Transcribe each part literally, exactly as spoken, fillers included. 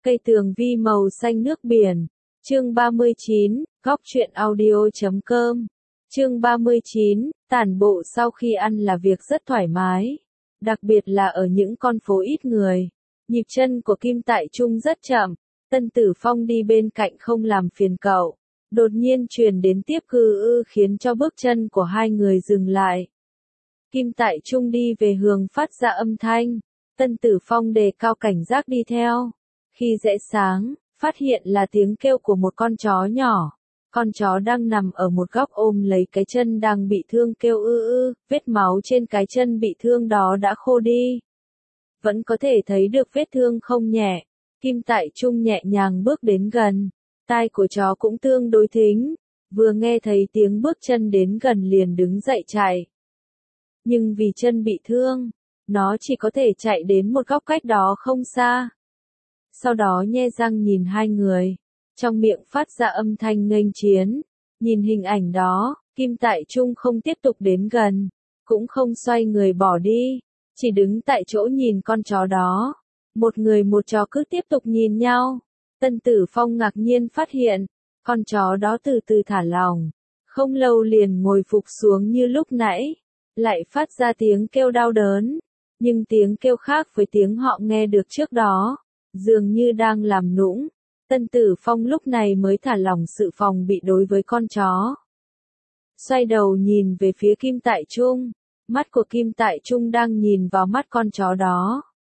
Cây tường vi màu xanh nước biển. Chương ba mươi chín, góc truyện audio chấm com. Chương ba mươi chín, tản bộ sau khi ăn là việc rất thoải mái, đặc biệt là ở những con phố ít người. Nhịp chân của Kim Tại Trung rất chậm, Tân Tử Phong đi bên cạnh không làm phiền cậu. Đột nhiên truyền đến tiếp cư ư khiến cho bước chân của hai người dừng lại. Kim Tại Trung đi về hướng phát ra âm thanh, Tân Tử Phong đề cao cảnh giác đi theo. Khi rẽ sáng, phát hiện là tiếng kêu của một con chó nhỏ. Con chó đang nằm ở một góc ôm lấy cái chân đang bị thương kêu ư ư, vết máu trên cái chân bị thương đó đã khô đi. Vẫn có thể thấy được vết thương không nhẹ. Kim Tại Trung nhẹ nhàng bước đến gần. Tai của chó cũng tương đối thính. Vừa nghe thấy tiếng bước chân đến gần liền đứng dậy chạy. Nhưng vì chân bị thương, nó chỉ có thể chạy đến một góc cách đó không xa. Sau đó nhe răng nhìn hai người, trong miệng phát ra âm thanh nghênh chiến. Nhìn hình ảnh đó, Kim Tại Trung không tiếp tục đến gần, cũng không xoay người bỏ đi, chỉ đứng tại chỗ nhìn con chó đó. Một người một chó cứ tiếp tục nhìn nhau. Tân Tử Phong ngạc nhiên phát hiện, con chó đó từ từ thả lỏng, không lâu liền ngồi phục xuống như lúc nãy, lại phát ra tiếng kêu đau đớn, nhưng tiếng kêu khác với tiếng họ nghe được trước đó, dường như đang làm nũng. Tân Tử Phong lúc này mới thả lỏng sự phòng bị đối với con chó. Xoay đầu nhìn về phía Kim Tại Trung, mắt của Kim Tại Trung đang nhìn vào mắt con chó đó.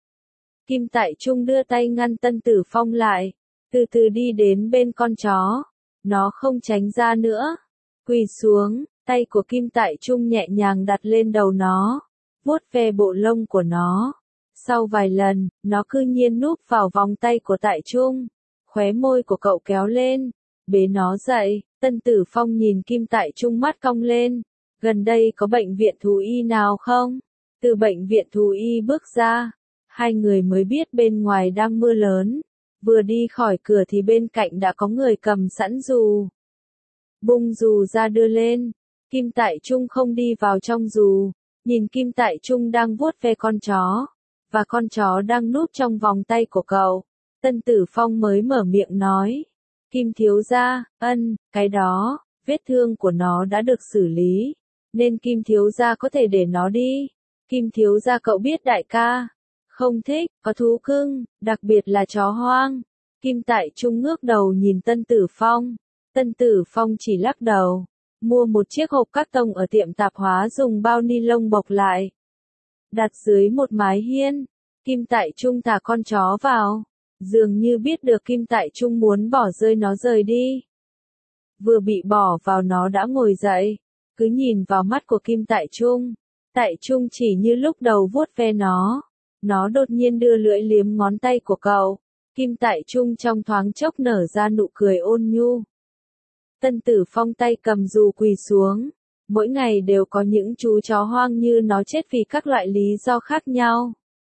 Kim Tại Trung đưa tay ngăn Tân Tử Phong lại, từ từ đi đến bên con chó. Nó không tránh ra nữa, quỳ xuống, tay của Kim Tại Trung nhẹ nhàng đặt lên đầu nó, vuốt ve bộ lông của nó. Sau vài lần, nó cư nhiên núp vào vòng tay của Tại Trung. Khóe môi của cậu kéo lên, bế nó dậy. Tân Tử Phong nhìn Kim Tại Trung mắt cong lên. Gần đây có bệnh viện thú y nào không? Từ bệnh viện thú y bước ra, hai người mới biết bên ngoài đang mưa lớn. Vừa đi khỏi cửa thì bên cạnh đã có người cầm sẵn dù. Bung dù ra đưa lên. Kim Tại Trung không đi vào trong dù, nhìn Kim Tại Trung đang vuốt ve con chó, và con chó đang núp trong vòng tay của cậu. Tân Tử Phong mới mở miệng nói, Kim thiếu gia, ân, cái đó, vết thương của nó đã được xử lý, nên Kim thiếu gia có thể để nó đi. Kim thiếu gia cậu biết đại ca không thích có thú cưng, đặc biệt là chó hoang. Kim Tại Trung ngước đầu nhìn Tân Tử Phong. Tân Tử Phong chỉ lắc đầu, mua một chiếc hộp cát tông ở tiệm tạp hóa dùng bao ni lông bọc lại, đặt dưới một mái hiên. Kim Tại Trung thả con chó vào, dường như biết được Kim Tại Trung muốn bỏ rơi nó rời đi. Vừa bị bỏ vào nó đã ngồi dậy, cứ nhìn vào mắt của Kim Tại Trung. Tại Trung chỉ như lúc đầu vuốt ve nó. Nó đột nhiên đưa lưỡi liếm ngón tay của cậu. Kim Tại Trung trong thoáng chốc nở ra nụ cười ôn nhu. Tân Tử Phong tay cầm dù quỳ xuống. Mỗi ngày đều có những chú chó hoang như nó chết vì các loại lý do khác nhau.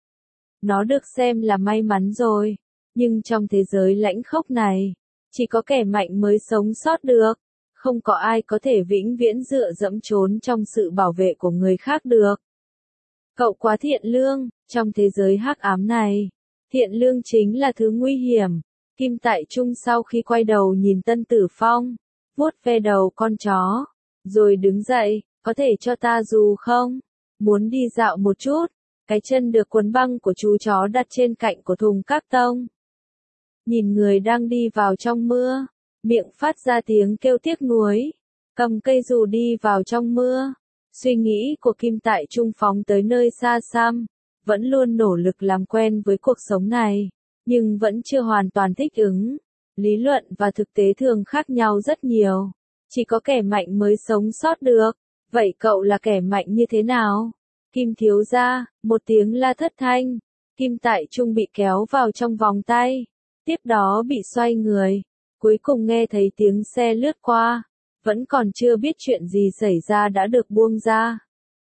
Nó được xem là may mắn rồi. Nhưng trong thế giới lãnh khốc này, chỉ có kẻ mạnh mới sống sót được. Không có ai có thể vĩnh viễn dựa dẫm trốn trong sự bảo vệ của người khác được. Cậu quá thiện lương, trong thế giới hắc ám này, thiện lương chính là thứ nguy hiểm. Kim Tại Trung sau khi quay đầu nhìn Tân Tử Phong, vuốt ve đầu con chó, rồi đứng dậy, có thể cho ta dù không? Muốn đi dạo một chút. Cái chân được quấn băng của chú chó đặt trên cạnh của thùng các tông. Nhìn người đang đi vào trong mưa, miệng phát ra tiếng kêu tiếc nuối, cầm cây dù đi vào trong mưa. Suy nghĩ của Kim Tại Trung phóng tới nơi xa xăm, vẫn luôn nỗ lực làm quen với cuộc sống này, nhưng vẫn chưa hoàn toàn thích ứng. Lý luận và thực tế thường khác nhau rất nhiều, chỉ có kẻ mạnh mới sống sót được. Vậy cậu là kẻ mạnh như thế nào? Kim thiếu gia, một tiếng la thất thanh, Kim Tại Trung bị kéo vào trong vòng tay, tiếp đó bị xoay người, cuối cùng nghe thấy tiếng xe lướt qua. Vẫn còn chưa biết chuyện gì xảy ra đã được buông ra.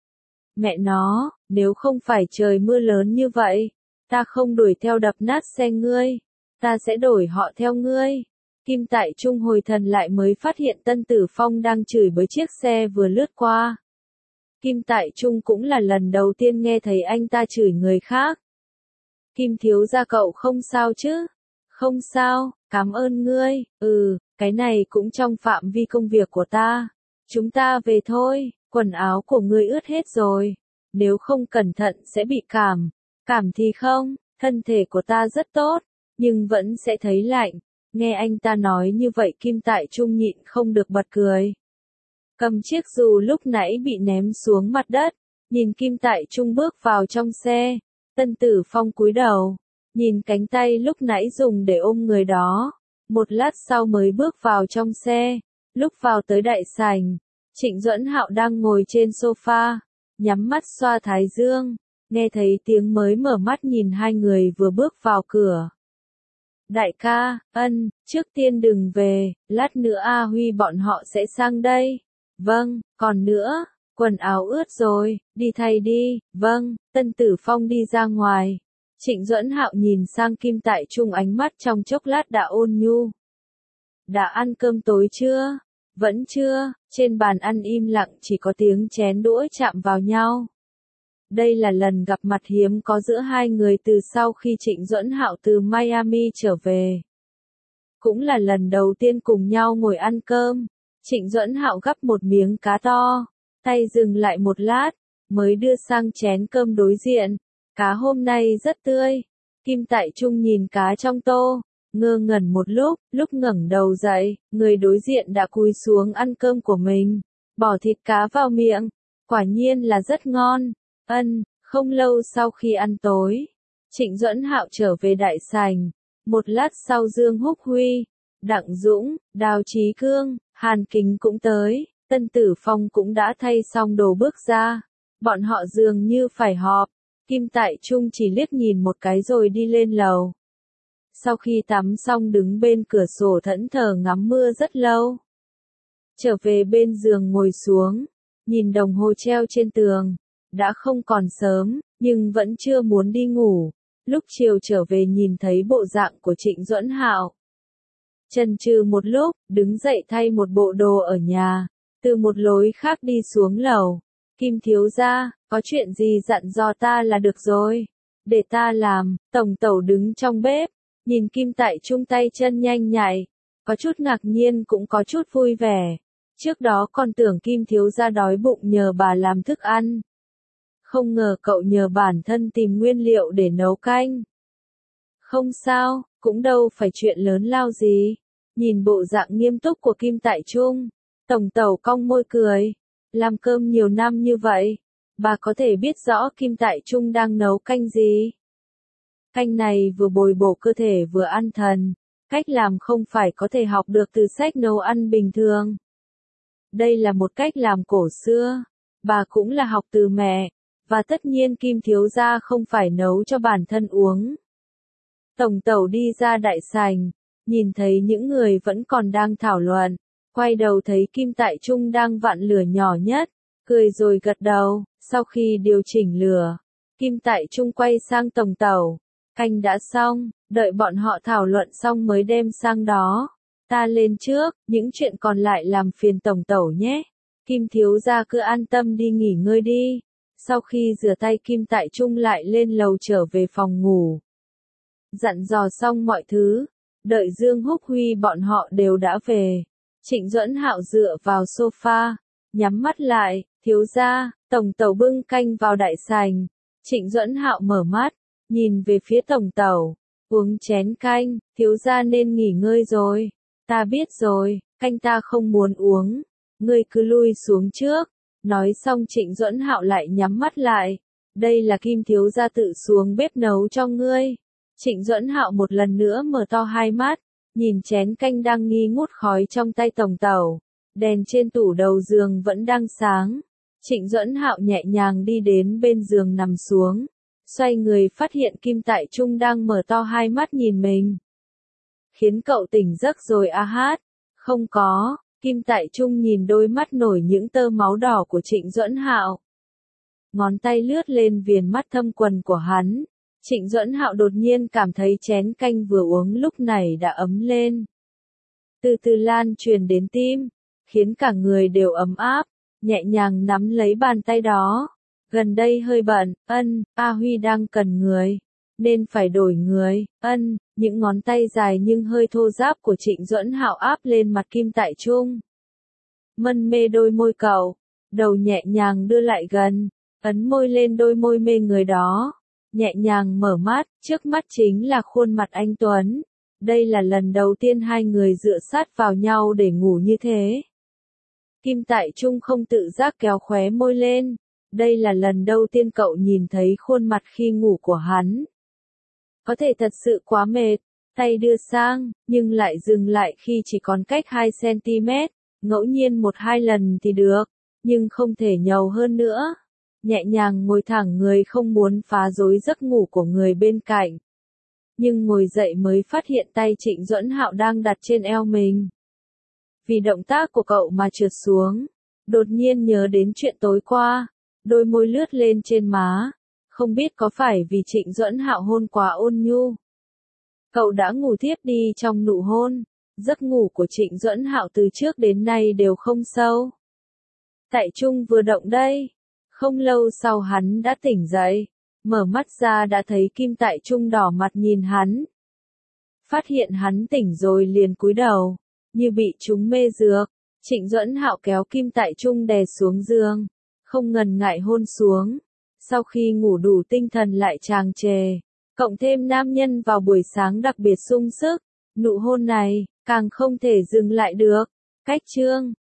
Mẹ nó, nếu không phải trời mưa lớn như vậy, ta không đuổi theo đập nát xe ngươi, ta sẽ đuổi họ theo ngươi. Kim Tại Trung hồi thần lại mới phát hiện Tân Tử Phong đang chửi bới chiếc xe vừa lướt qua. Kim Tại Trung cũng là lần đầu tiên nghe thấy anh ta chửi người khác. Kim thiếu gia cậu không sao chứ? Không sao, cảm ơn ngươi, ừ, cái này cũng trong phạm vi công việc của ta. Chúng ta về thôi, quần áo của ngươi ướt hết rồi. Nếu không cẩn thận sẽ bị cảm. Cảm thì không, thân thể của ta rất tốt, nhưng vẫn sẽ thấy lạnh. Nghe anh ta nói như vậy Kim Tại Trung nhịn không được bật cười. Cầm chiếc dù lúc nãy bị ném xuống mặt đất, nhìn Kim Tại Trung bước vào trong xe. Tân Tử Phong cúi đầu, nhìn cánh tay lúc nãy dùng để ôm người đó. Một lát sau mới bước vào trong xe. Lúc vào tới đại sảnh, Trịnh Duẫn Hạo đang ngồi trên sofa, nhắm mắt xoa thái dương, nghe thấy tiếng mới mở mắt nhìn hai người vừa bước vào cửa. Đại ca, ân, trước tiên đừng về, lát nữa A Huy bọn họ sẽ sang đây. Vâng, còn nữa, quần áo ướt rồi, đi thay đi, vâng, Tân Tử Phong đi ra ngoài. Trịnh Duẫn Hạo nhìn sang Kim Tại Trung ánh mắt trong chốc lát đã ôn nhu. Đã ăn cơm tối chưa? Vẫn chưa, trên bàn ăn im lặng chỉ có tiếng chén đũa chạm vào nhau. Đây là lần gặp mặt hiếm có giữa hai người từ sau khi Trịnh Duẫn Hạo từ Miami trở về. Cũng là lần đầu tiên cùng nhau ngồi ăn cơm. Trịnh Duẫn Hạo gắp một miếng cá to, tay dừng lại một lát, mới đưa sang chén cơm đối diện. Cá hôm nay rất tươi. Kim Tại Trung nhìn cá trong tô, ngơ ngẩn một lúc, lúc ngẩng đầu dậy, người đối diện đã cúi xuống ăn cơm của mình, bỏ thịt cá vào miệng, quả nhiên là rất ngon. Ân, không lâu sau khi ăn tối, Trịnh Duẫn Hạo trở về đại sảnh, một lát sau Dương Húc Huy, Đặng Dũng, Đào Chí Cương, Hàn Kính cũng tới, Tân Tử Phong cũng đã thay xong đồ bước ra, bọn họ dường như phải họp. Kim Tại Trung chỉ liếc nhìn một cái rồi đi lên lầu. Sau khi tắm xong đứng bên cửa sổ thẫn thờ ngắm mưa rất lâu. Trở về bên giường ngồi xuống, nhìn đồng hồ treo trên tường. Đã không còn sớm, nhưng vẫn chưa muốn đi ngủ. Lúc chiều trở về nhìn thấy bộ dạng của Trịnh Duẫn Hạo. Chần chừ một lúc, đứng dậy thay một bộ đồ ở nhà. Từ một lối khác đi xuống lầu. Kim thiếu gia, có chuyện gì dặn dò ta là được rồi. Để ta làm. Tổng tẩu đứng trong bếp, nhìn Kim Tại Trung tay chân nhanh nhạy, có chút ngạc nhiên cũng có chút vui vẻ. Trước đó còn tưởng Kim thiếu gia đói bụng nhờ bà làm thức ăn. Không ngờ cậu nhờ bản thân tìm nguyên liệu để nấu canh. Không sao, cũng đâu phải chuyện lớn lao gì. Nhìn bộ dạng nghiêm túc của Kim Tại Trung, tổng tẩu cong môi cười. Làm cơm nhiều năm như vậy, bà có thể biết rõ Kim Tại Trung đang nấu canh gì. Canh này vừa bồi bổ cơ thể vừa ăn thần, cách làm không phải có thể học được từ sách nấu ăn bình thường. Đây là một cách làm cổ xưa, bà cũng là học từ mẹ, và tất nhiên Kim thiếu gia không phải nấu cho bản thân uống. Tổng tẩu đi ra đại sảnh, nhìn thấy những người vẫn còn đang thảo luận. Quay đầu thấy Kim Tại Trung đang vặn lửa nhỏ nhất, cười rồi gật đầu. Sau khi điều chỉnh lửa, Kim Tại Trung quay sang tổng tẩu. Canh đã xong, đợi bọn họ thảo luận xong mới đem sang đó. Ta lên trước, những chuyện còn lại làm phiền tổng tẩu nhé. Kim thiếu gia cứ an tâm đi nghỉ ngơi đi. Sau khi rửa tay Kim Tại Trung lại lên lầu trở về phòng ngủ. Dặn dò xong mọi thứ, đợi Dương Húc Huy bọn họ đều đã về. Trịnh Duẫn Hạo dựa vào sofa, nhắm mắt lại, thiếu gia, tổng tẩu bưng canh vào đại sảnh. Trịnh Duẫn Hạo mở mắt, nhìn về phía tổng tẩu, uống chén canh, thiếu gia nên nghỉ ngơi rồi. Ta biết rồi, canh ta không muốn uống, ngươi cứ lui xuống trước. Nói xong Trịnh Duẫn Hạo lại nhắm mắt lại. Đây là Kim thiếu gia tự xuống bếp nấu cho ngươi. Trịnh Duẫn Hạo một lần nữa mở to hai mắt, nhìn chén canh đang nghi ngút khói trong tay tổng tẩu. Đèn trên tủ đầu giường vẫn đang sáng. Trịnh Duẫn Hạo nhẹ nhàng đi đến bên giường nằm xuống. Xoay người phát hiện Kim Tại Trung đang mở to hai mắt nhìn mình. Khiến cậu tỉnh giấc rồi à hát? Không có. Kim Tại Trung nhìn đôi mắt nổi những tơ máu đỏ của Trịnh Duẫn Hạo. Ngón tay lướt lên viền mắt thâm quần của hắn. Trịnh Duẫn Hạo đột nhiên cảm thấy chén canh vừa uống lúc này đã ấm lên. Từ từ lan truyền đến tim, khiến cả người đều ấm áp, nhẹ nhàng nắm lấy bàn tay đó. Gần đây hơi bận, ân, A Huy đang cần người. nên phải đổi người. Ân, những ngón tay dài nhưng hơi thô ráp của Trịnh Duẫn Hạo áp lên mặt Kim Tại Trung. Mân mê đôi môi cậu, đầu nhẹ nhàng đưa lại gần, ấn môi lên đôi môi mê người đó, nhẹ nhàng mở mắt, trước mắt chính là khuôn mặt anh Tuấn. Đây là lần đầu tiên hai người dựa sát vào nhau để ngủ như thế. Kim Tại Trung không tự giác kéo khóe môi lên, đây là lần đầu tiên cậu nhìn thấy khuôn mặt khi ngủ của hắn. Có thể thật sự quá mệt, tay đưa sang, nhưng lại dừng lại khi chỉ còn cách hai xăng-ti-mét, ngẫu nhiên một hai lần thì được, nhưng không thể nhiều hơn nữa. Nhẹ nhàng ngồi thẳng người không muốn phá rối giấc ngủ của người bên cạnh. Nhưng ngồi dậy mới phát hiện tay Trịnh Duẫn Hạo đang đặt trên eo mình. Vì động tác của cậu mà trượt xuống, đột nhiên nhớ đến chuyện tối qua, đôi môi lướt lên trên má, không biết có phải vì Trịnh Duẫn Hạo hôn quá ôn nhu. Cậu đã ngủ thiếp đi trong nụ hôn, giấc ngủ của Trịnh Duẫn Hạo từ trước đến nay đều không sâu. Tại Trung vừa động đây, không lâu sau hắn đã tỉnh dậy, mở mắt ra đã thấy Kim Tại Trung đỏ mặt nhìn hắn. Phát hiện hắn tỉnh rồi liền cúi đầu, như bị trúng mê dược, Trịnh Duẫn Hạo kéo Kim Tại Trung đè xuống giường, không ngần ngại hôn xuống. Sau khi ngủ đủ tinh thần lại tràn trề, cộng thêm nam nhân vào buổi sáng đặc biệt sung sức, nụ hôn này càng không thể dừng lại được. Cách chương